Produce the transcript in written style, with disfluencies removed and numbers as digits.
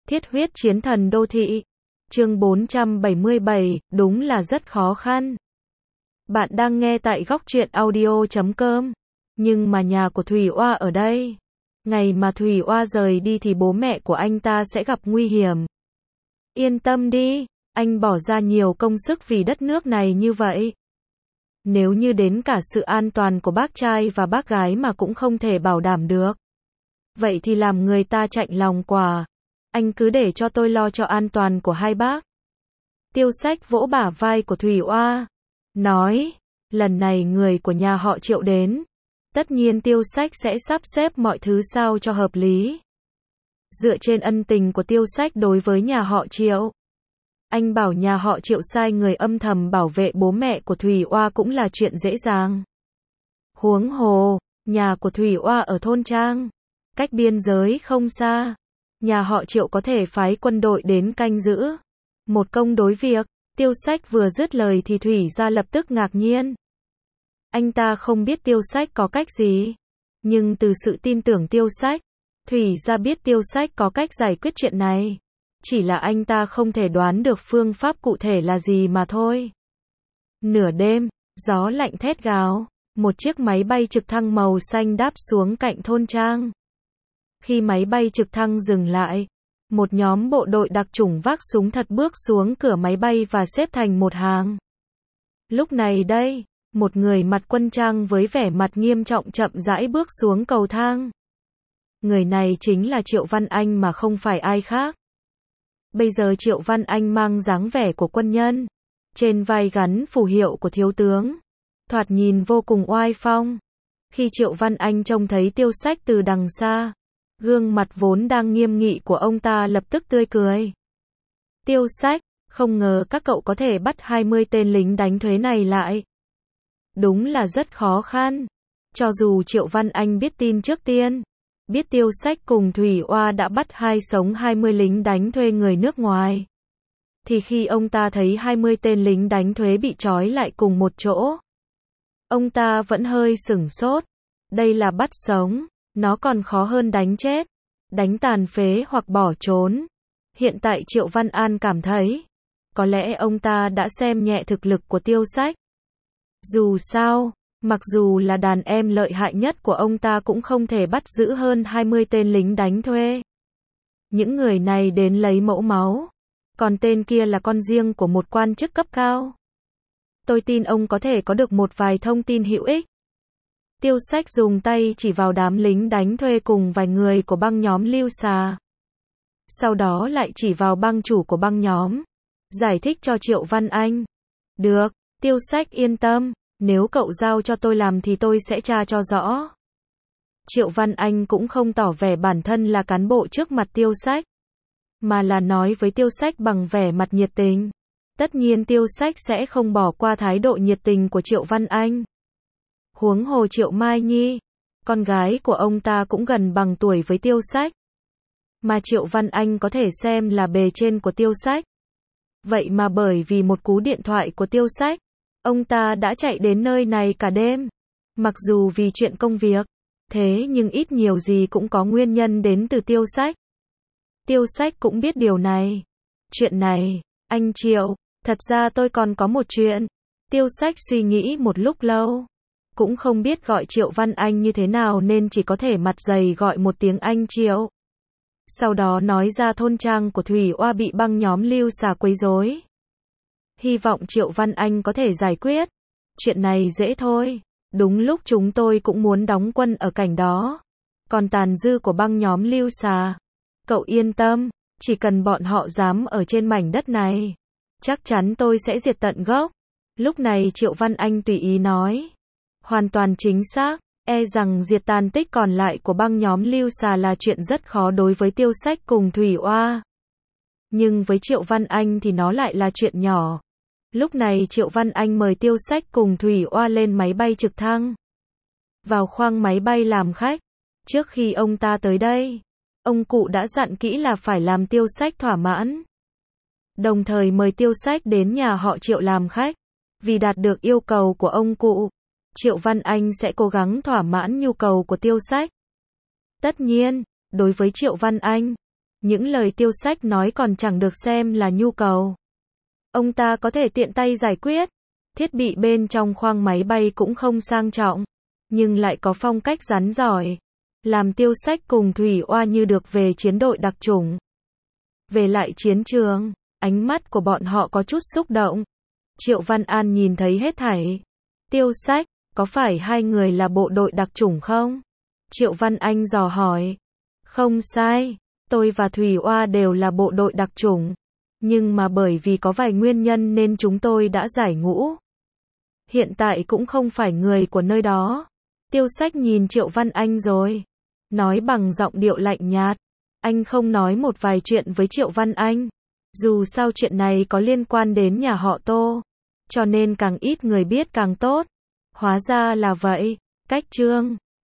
Thiết huyết chiến thần đô thị. Chương 477, đúng là rất khó khăn. Bạn đang nghe tại góc truyện audio.com. Nhưng mà nhà của Thủy Oa ở đây. Ngày mà Thủy Oa rời đi thì bố mẹ của anh ta sẽ gặp nguy hiểm. Yên tâm đi, anh bỏ ra nhiều công sức vì đất nước này như vậy. Nếu như đến cả sự an toàn của bác trai và bác gái mà cũng không thể bảo đảm được, vậy thì làm người ta chạnh lòng quá. Anh cứ để cho tôi lo cho an toàn của hai bác. Tiêu Sách vỗ bả vai của Thủy Oa, nói, lần này người của nhà họ Triệu đến. Tất nhiên Tiêu Sách sẽ sắp xếp mọi thứ sao cho hợp lý. Dựa trên ân tình của Tiêu Sách đối với nhà họ Triệu, anh bảo nhà họ Triệu sai người âm thầm bảo vệ bố mẹ của Thủy Oa cũng là chuyện dễ dàng. Huống hồ, nhà của Thủy Oa ở thôn trang, cách biên giới không xa. Nhà họ Triệu có thể phái quân đội đến canh giữ. Một công đối việc. Tiêu Sách vừa dứt lời thì Thủy Gia lập tức ngạc nhiên. Anh ta không biết Tiêu Sách có cách gì. Nhưng từ sự tin tưởng Tiêu Sách, Thủy Gia biết Tiêu Sách có cách giải quyết chuyện này. Chỉ là anh ta không thể đoán được phương pháp cụ thể là gì mà thôi. Nửa đêm, gió lạnh thét gào. Một chiếc máy bay trực thăng màu xanh đáp xuống cạnh thôn trang. Khi máy bay trực thăng dừng lại, một nhóm bộ đội đặc chủng vác súng thật bước xuống cửa máy bay và xếp thành một hàng. Lúc này đây, một người mặc quân trang với vẻ mặt nghiêm trọng chậm rãi bước xuống cầu thang. Người này chính là Triệu Văn Anh mà không phải ai khác. Bây giờ Triệu Văn Anh mang dáng vẻ của quân nhân, trên vai gắn phù hiệu của thiếu tướng, thoạt nhìn vô cùng oai phong. Khi Triệu Văn Anh trông thấy Tiêu Sách từ đằng xa, gương mặt vốn đang nghiêm nghị của ông ta lập tức tươi cười. Tiêu Sách, không ngờ các cậu có thể bắt 20 tên lính đánh thuê này lại. Đúng là rất khó khăn. Cho dù Triệu Văn Anh biết tin trước tiên, biết Tiêu Sách cùng Thủy Oa đã bắt sống 20 lính đánh thuê người nước ngoài, thì khi ông ta thấy 20 tên lính đánh thuê bị trói lại cùng một chỗ, ông ta vẫn hơi sửng sốt. Đây là bắt sống. Nó còn khó hơn đánh chết, đánh tàn phế hoặc bỏ trốn. Hiện tại Triệu Văn An cảm thấy, có lẽ ông ta đã xem nhẹ thực lực của Tiêu Sách. Dù sao, mặc dù là đàn em lợi hại nhất của ông ta cũng không thể bắt giữ hơn 20 tên lính đánh thuê. Những người này đến lấy mẫu máu, còn tên kia là con riêng của một quan chức cấp cao. Tôi tin ông có thể có được một vài thông tin hữu ích. Tiêu Sách dùng tay chỉ vào đám lính đánh thuê cùng vài người của băng nhóm Lưu Xà. Sau đó lại chỉ vào băng chủ của băng nhóm. Giải thích cho Triệu Văn Anh. Được, Tiêu Sách yên tâm, nếu cậu giao cho tôi làm thì tôi sẽ tra cho rõ. Triệu Văn Anh cũng không tỏ vẻ bản thân là cán bộ trước mặt Tiêu Sách, mà là nói với Tiêu Sách bằng vẻ mặt nhiệt tình. Tất nhiên Tiêu Sách sẽ không bỏ qua thái độ nhiệt tình của Triệu Văn Anh. Huống hồ Triệu Mai Nhi, con gái của ông ta cũng gần bằng tuổi với Tiêu Sách. Mà Triệu Văn Anh có thể xem là bề trên của Tiêu Sách. Vậy mà bởi vì một cú điện thoại của Tiêu Sách, ông ta đã chạy đến nơi này cả đêm. Mặc dù vì chuyện công việc, thế nhưng ít nhiều gì cũng có nguyên nhân đến từ Tiêu Sách. Tiêu Sách cũng biết điều này. Chuyện này, anh Triệu, thật ra tôi còn có một chuyện. Tiêu Sách suy nghĩ một lúc lâu, cũng không biết gọi Triệu Văn Anh như thế nào nên chỉ có thể mặt dày gọi một tiếng anh Triệu. Sau đó nói ra thôn trang của Thủy Oa bị băng nhóm Lưu Xà quấy rối. Hy vọng Triệu Văn Anh có thể giải quyết. Chuyện này dễ thôi. Đúng lúc chúng tôi cũng muốn đóng quân ở cảnh đó. Còn tàn dư của băng nhóm Lưu Xà, cậu yên tâm, chỉ cần bọn họ dám ở trên mảnh đất này, chắc chắn tôi sẽ diệt tận gốc. Lúc này Triệu Văn Anh tùy ý nói. Hoàn toàn chính xác, e rằng diệt tàn tích còn lại của băng nhóm Lưu Xà là chuyện rất khó đối với Tiêu Sách cùng Thủy Oa. Nhưng với Triệu Văn Anh thì nó lại là chuyện nhỏ. Lúc này Triệu Văn Anh mời Tiêu Sách cùng Thủy Oa lên máy bay trực thăng, vào khoang máy bay làm khách. Trước khi ông ta tới đây, ông cụ đã dặn kỹ là phải làm Tiêu Sách thỏa mãn. Đồng thời mời Tiêu Sách đến nhà họ Triệu làm khách. Vì đạt được yêu cầu của ông cụ, Triệu Văn Anh sẽ cố gắng thỏa mãn nhu cầu của Tiêu Sách. Tất nhiên, đối với Triệu Văn Anh, Những lời Tiêu Sách nói còn chẳng được xem là nhu cầu. Ông ta có thể tiện tay giải quyết. Thiết bị bên trong khoang máy bay cũng không sang trọng, nhưng lại có phong cách rắn giỏi, làm Tiêu Sách cùng Thủy Oa như được về chiến đội đặc chủng. Về lại chiến trường, ánh mắt của bọn họ có chút xúc động. Triệu Văn An nhìn thấy hết thảy. Tiêu Sách, có phải hai người là bộ đội đặc chủng không? Triệu Văn Anh dò hỏi. Không sai, tôi và Thủy Oa đều là bộ đội đặc chủng. Nhưng mà bởi vì có vài nguyên nhân nên chúng tôi đã giải ngũ. Hiện tại cũng không phải người của nơi đó. Tiêu Sách nhìn Triệu Văn Anh rồi nói bằng giọng điệu lạnh nhạt. Anh không nói một vài chuyện với Triệu Văn Anh. Dù sao chuyện này có liên quan đến nhà họ Tô, cho nên càng ít người biết càng tốt. Hóa ra là vậy. Cách chương